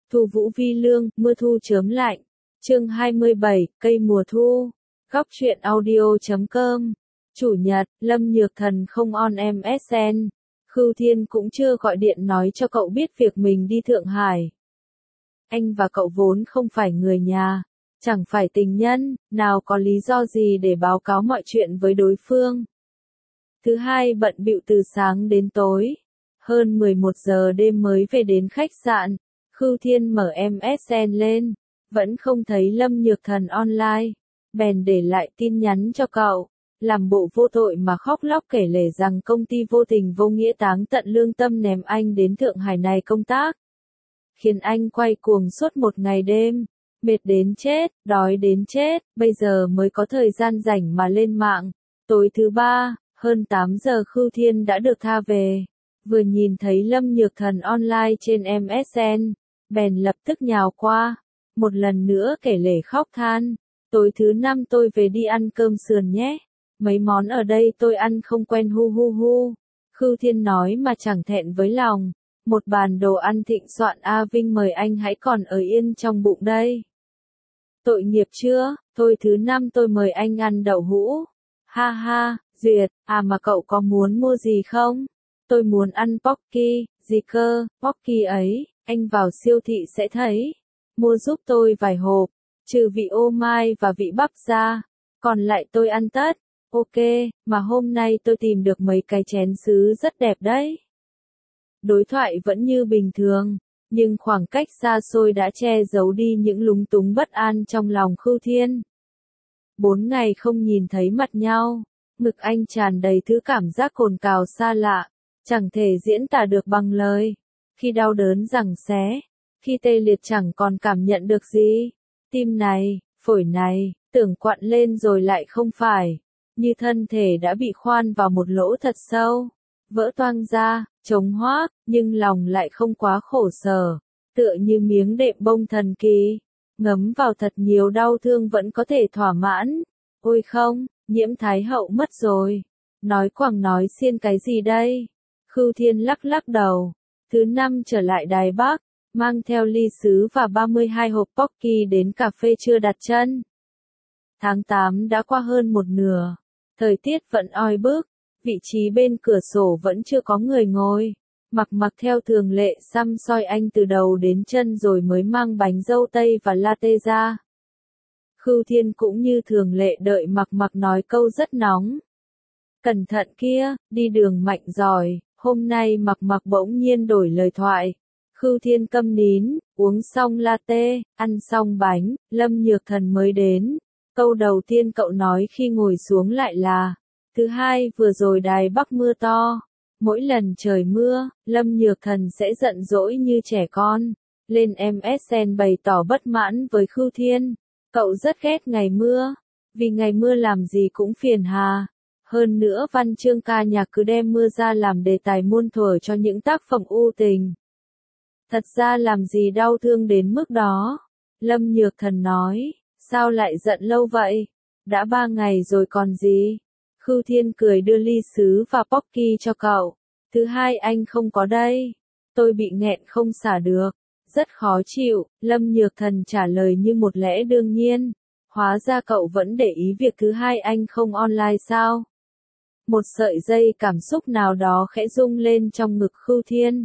Thu Vũ Vi Lương, mưa thu chớm lạnh. Chương 27, cây mùa thu. Góc truyện audio.com. Chủ nhật, Lâm Nhược Thần không on MSN. Khưu Thiên cũng chưa gọi điện nói cho cậu biết việc mình đi Thượng Hải. Anh và cậu vốn không phải người nhà, chẳng phải tình nhân, nào có lý do gì để báo cáo mọi chuyện với đối phương. Thứ hai bận bịu từ sáng đến tối. Hơn 11 giờ đêm mới về đến khách sạn. Khưu Thiên mở MSN lên, vẫn không thấy Lâm Nhược Thần online, bèn để lại tin nhắn cho cậu, làm bộ vô tội mà khóc lóc kể lể rằng công ty vô tình vô nghĩa táng tận lương tâm ném anh đến Thượng Hải này công tác, khiến anh quay cuồng suốt một ngày đêm, mệt đến chết, đói đến chết, bây giờ mới có thời gian rảnh mà lên mạng. Tối thứ ba, hơn 8 giờ Khưu Thiên đã được tha về, vừa nhìn thấy Lâm Nhược Thần online trên MSN, bèn lập tức nhào qua, một lần nữa kể lể khóc than. Tối thứ năm tôi về đi ăn cơm sườn nhé, mấy món ở đây tôi ăn không quen hu hu hu. Khưu Thiên nói mà chẳng thẹn với lòng, một bàn đồ ăn thịnh soạn A Vinh mời anh hãy còn ở yên trong bụng đây. Tội nghiệp chưa, thôi thứ năm tôi mời anh ăn đậu hũ. Ha ha, Duyệt, à mà cậu có muốn mua gì không? Tôi muốn ăn Pocky. Gì cơ, Pocky ấy, anh vào siêu thị sẽ thấy. Mua giúp tôi vài hộp, trừ vị ô mai và vị bắp ra, còn lại tôi ăn tất. Ok, mà hôm nay tôi tìm được mấy cái chén sứ rất đẹp đấy. Đối thoại vẫn như bình thường, nhưng khoảng cách xa xôi đã che giấu đi những lúng túng bất an trong lòng Khưu Thiên. 4 ngày không nhìn thấy mặt nhau, ngực anh tràn đầy thứ cảm giác cồn cào xa lạ, chẳng thể diễn tả được bằng lời. Khi đau đớn giằng xé, khi tê liệt chẳng còn cảm nhận được gì. Tim này, phổi này, tưởng quặn lên rồi lại không phải, như thân thể đã bị khoan vào một lỗ thật sâu, vỡ toang ra, trống hoác, nhưng lòng lại không quá khổ sở, tựa như miếng đệm bông thần kỳ, ngấm vào thật nhiều đau thương vẫn có thể thỏa mãn. Ôi không, Nhiễm Thái Hậu mất rồi. Nói quảng nói xiên cái gì đây? Khưu Thiên lắc lắc đầu. Thứ năm trở lại Đài Bắc, mang theo ly sứ và 32 hộp Pocky đến cà phê chưa đặt chân. Tháng 8 đã qua hơn một nửa, thời tiết vẫn oi bức, vị trí bên cửa sổ vẫn chưa có người ngồi. Mặc theo thường lệ xăm soi anh từ đầu đến chân rồi mới mang bánh dâu tây và latte ra. Khưu Thiên cũng như thường lệ đợi Mặc nói câu rất nóng. Cẩn thận kia, đi đường mạnh giỏi. Hôm nay Mặc bỗng nhiên đổi lời thoại. Khưu Thiên câm nín, uống xong latte, ăn xong bánh, Lâm Nhược Thần mới đến. Câu đầu tiên cậu nói khi ngồi xuống lại là, thứ hai vừa rồi Đài Bắc mưa to. Mỗi lần trời mưa, Lâm Nhược Thần sẽ giận dỗi như trẻ con, lên MSN bày tỏ bất mãn với Khưu Thiên. Cậu rất ghét ngày mưa, vì ngày mưa làm gì cũng phiền hà. Hơn nữa văn chương ca nhạc cứ đem mưa ra làm đề tài muôn thuở cho những tác phẩm ưu tình. Thật ra làm gì đau thương đến mức đó. Lâm Nhược Thần nói, sao lại giận lâu vậy? Đã 3 ngày rồi còn gì? Khưu Thiên cười đưa ly sứ và Pocky cho cậu. Thứ hai anh không có đây. Tôi bị nghẹn không xả được. Rất khó chịu, Lâm Nhược Thần trả lời như một lẽ đương nhiên. Hóa ra cậu vẫn để ý việc thứ hai anh không online sao? Một sợi dây cảm xúc nào đó khẽ rung lên trong ngực Khưu Thiên.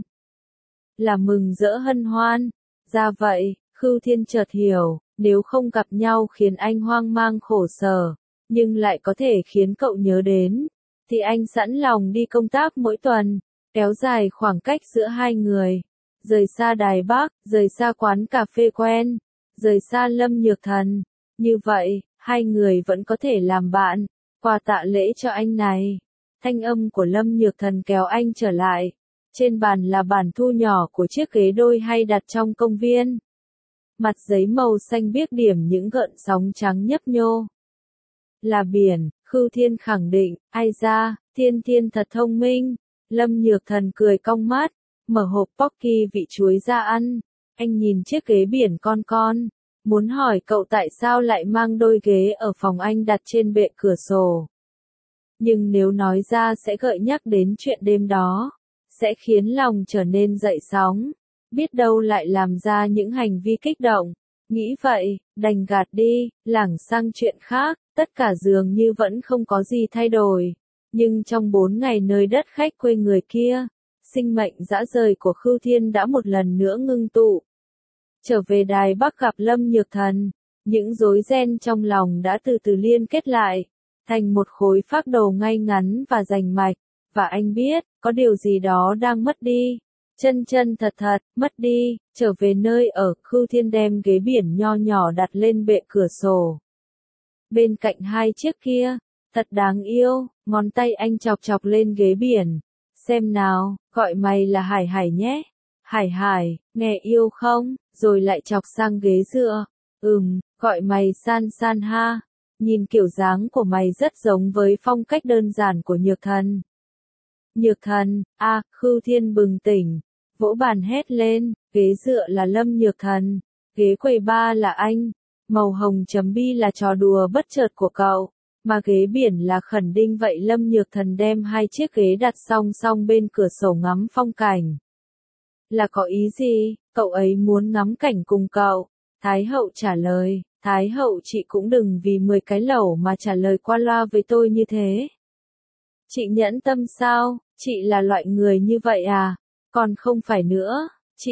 Là mừng rỡ hân hoan. Ra vậy, Khưu Thiên chợt hiểu, nếu không gặp nhau khiến anh hoang mang khổ sở, nhưng lại có thể khiến cậu nhớ đến, thì anh sẵn lòng đi công tác mỗi tuần, kéo dài khoảng cách giữa hai người. Rời xa Đài Bắc, rời xa quán cà phê quen, rời xa Lâm Nhược Thần. Như vậy, hai người vẫn có thể làm bạn. Quà tạ lễ cho anh này. Thanh âm của Lâm Nhược Thần kéo anh trở lại. Trên bàn là bản thu nhỏ của chiếc ghế đôi hay đặt trong công viên. Mặt giấy màu xanh biếc điểm những gợn sóng trắng nhấp nhô. Là biển, Khưu Thiên khẳng định, ai ra, Thiên thật thông minh. Lâm Nhược Thần cười cong mắt, mở hộp Pocky vị chuối ra ăn. Anh nhìn chiếc ghế biển con, muốn hỏi cậu tại sao lại mang đôi ghế ở phòng anh đặt trên bệ cửa sổ. Nhưng nếu nói ra sẽ gợi nhắc đến chuyện đêm đó, sẽ khiến lòng trở nên dậy sóng. biết đâu lại làm ra những hành vi kích động. Nghĩ vậy, đành gạt đi, lảng sang chuyện khác, tất cả dường như vẫn không có gì thay đổi. Nhưng trong 4 ngày nơi đất khách quê người kia, sinh mệnh dã rời của Khưu Thiên đã một lần nữa ngưng tụ. Trở về Đài Bắc gặp Lâm Nhược Thần, những rối ren trong lòng đã từ từ liên kết lại, thành một khối phác đồ ngay ngắn và rành mạch, và anh biết, có điều gì đó đang mất đi. Chân chân thật thật, mất đi, trở về nơi ở, Khưu Thiên đem ghế biển nho nhỏ đặt lên bệ cửa sổ. Bên cạnh hai chiếc kia, thật đáng yêu, ngón tay anh chọc chọc lên ghế biển. Xem nào, gọi mày là Hải Hải nhé. Hải Hải, nghe yêu không? Rồi lại chọc sang ghế dựa. Gọi mày San San ha. Nhìn kiểu dáng của mày rất giống với phong cách đơn giản của Nhược Thần. Nhược Thần, Khưu Thiên bừng tỉnh, vỗ bàn hét lên, ghế dựa là Lâm Nhược Thần, ghế quầy bar là anh, màu hồng chấm bi là trò đùa bất chợt của cậu, mà ghế biển là khẩn đinh. Vậy Lâm Nhược Thần đem hai chiếc ghế đặt song song bên cửa sổ ngắm phong cảnh. Là có ý gì, cậu ấy muốn ngắm cảnh cùng cậu? Thái hậu trả lời, Thái hậu chị cũng đừng vì 10 cái lẩu mà trả lời qua loa với tôi như thế. Chị nhẫn tâm sao, chị là loại người như vậy à? Còn không phải nữa, chị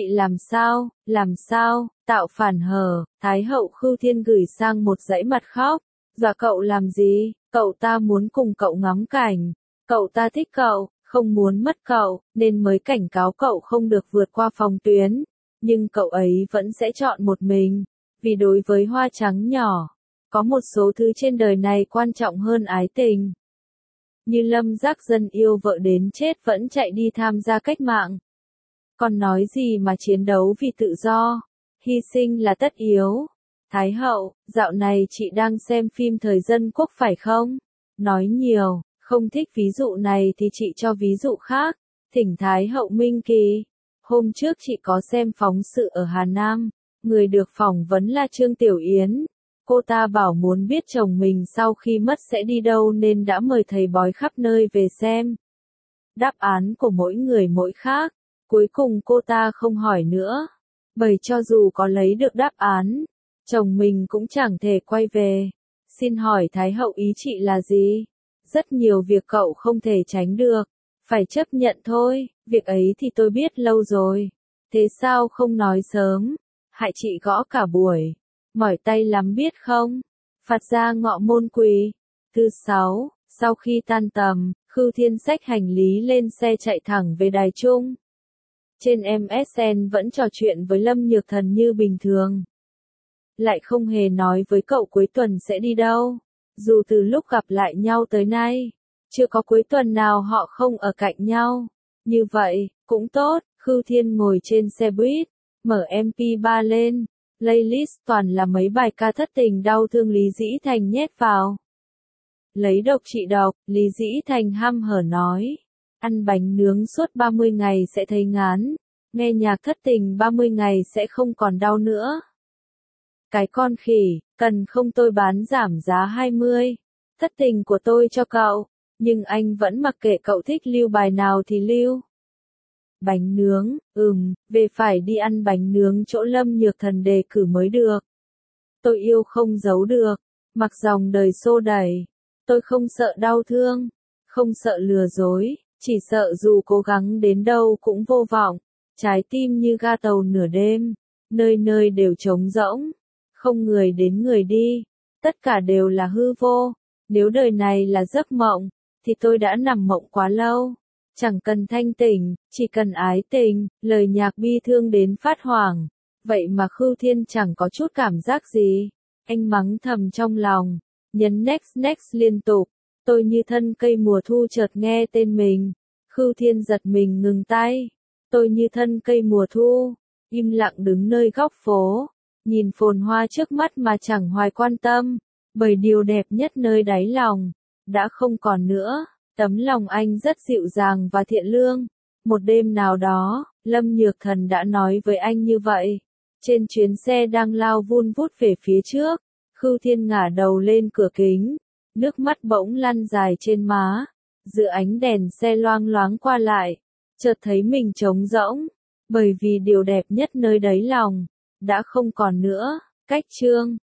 làm sao, tạo phản hờ, Thái hậu Khưu Thiên gửi sang một dãy mặt khóc. Dọa cậu làm gì, cậu ta muốn cùng cậu ngắm cảnh, cậu ta thích cậu, không muốn mất cậu, nên mới cảnh cáo cậu không được vượt qua phòng tuyến, nhưng cậu ấy vẫn sẽ chọn một mình, vì đối với hoa trắng nhỏ, có một số thứ trên đời này quan trọng hơn ái tình. Như Lâm Giác Dân yêu vợ đến chết vẫn chạy đi tham gia cách mạng. Còn nói gì mà chiến đấu vì tự do, hy sinh là tất yếu. Thái hậu, dạo này chị đang xem phim thời dân quốc phải không? Nói nhiều, không thích ví dụ này thì chị cho ví dụ khác. Thỉnh Thái hậu minh kỳ. Hôm trước chị có xem phóng sự ở Hà Nam, người được phỏng vấn là Trương Tiểu Yến. Cô ta bảo muốn biết chồng mình sau khi mất sẽ đi đâu nên đã mời thầy bói khắp nơi về xem. Đáp án của mỗi người mỗi khác, cuối cùng cô ta không hỏi nữa. Bởi cho dù có lấy được đáp án, chồng mình cũng chẳng thể quay về. Xin hỏi Thái hậu ý chị là gì? Rất nhiều việc cậu không thể tránh được, phải chấp nhận thôi, việc ấy thì tôi biết lâu rồi. Thế sao không nói sớm? Hại chị gõ cả buổi. Mỏi tay lắm biết không? Phạt ra ngọ môn quỳ. Thứ 6, sau khi tan tầm, Khưu Thiên xách hành lý lên xe chạy thẳng về Đài Trung. Trên MSN vẫn trò chuyện với Lâm Nhược Thần như bình thường. Lại không hề nói với cậu cuối tuần sẽ đi đâu. Dù từ lúc gặp lại nhau tới nay, chưa có cuối tuần nào họ không ở cạnh nhau. Như vậy, cũng tốt, Khưu Thiên ngồi trên xe buýt, mở MP3 lên, playlist toàn là mấy bài ca thất tình đau thương Lý Dĩ Thành nhét vào. Lấy độc trị độc, Lý Dĩ Thành hăm hở nói. Ăn bánh nướng suốt 30 ngày sẽ thấy ngán, nghe nhạc thất tình 30 ngày sẽ không còn đau nữa. Cái con khỉ, cần không tôi bán giảm giá 20, thất tình của tôi cho cậu, nhưng anh vẫn mặc kệ cậu thích lưu bài nào thì lưu. Bánh nướng, về phải đi ăn bánh nướng chỗ Lâm Nhược Thần đề cử mới được. Tôi yêu không giấu được, mặc dòng đời xô đẩy. Tôi không sợ đau thương, không sợ lừa dối, chỉ sợ dù cố gắng đến đâu cũng vô vọng. Trái tim như ga tàu nửa đêm, nơi nơi đều trống rỗng, không người đến người đi, tất cả đều là hư vô. Nếu đời này là giấc mộng, thì tôi đã nằm mộng quá lâu. Chẳng cần thanh tỉnh, chỉ cần ái tình, lời nhạc bi thương đến phát hoảng. Vậy mà Khưu Thiên chẳng có chút cảm giác gì. Anh mắng thầm trong lòng, nhấn next liên tục. Tôi như thân cây mùa thu chợt nghe tên mình. Khưu Thiên giật mình ngừng tay. Tôi như thân cây mùa thu, im lặng đứng nơi góc phố, nhìn phồn hoa trước mắt mà chẳng hoài quan tâm, bởi điều đẹp nhất nơi đáy lòng đã không còn nữa. Tấm lòng anh rất dịu dàng và thiện lương. Một đêm nào đó, Lâm Nhược Thần đã nói với anh như vậy. Trên chuyến xe đang lao vun vút về phía trước, Khưu Thiên ngả đầu lên cửa kính, nước mắt bỗng lăn dài trên má. Giữa ánh đèn xe loang loáng qua lại, chợt thấy mình trống rỗng, Bởi vì điều đẹp nhất nơi đáy lòng đã không còn nữa. Cách chương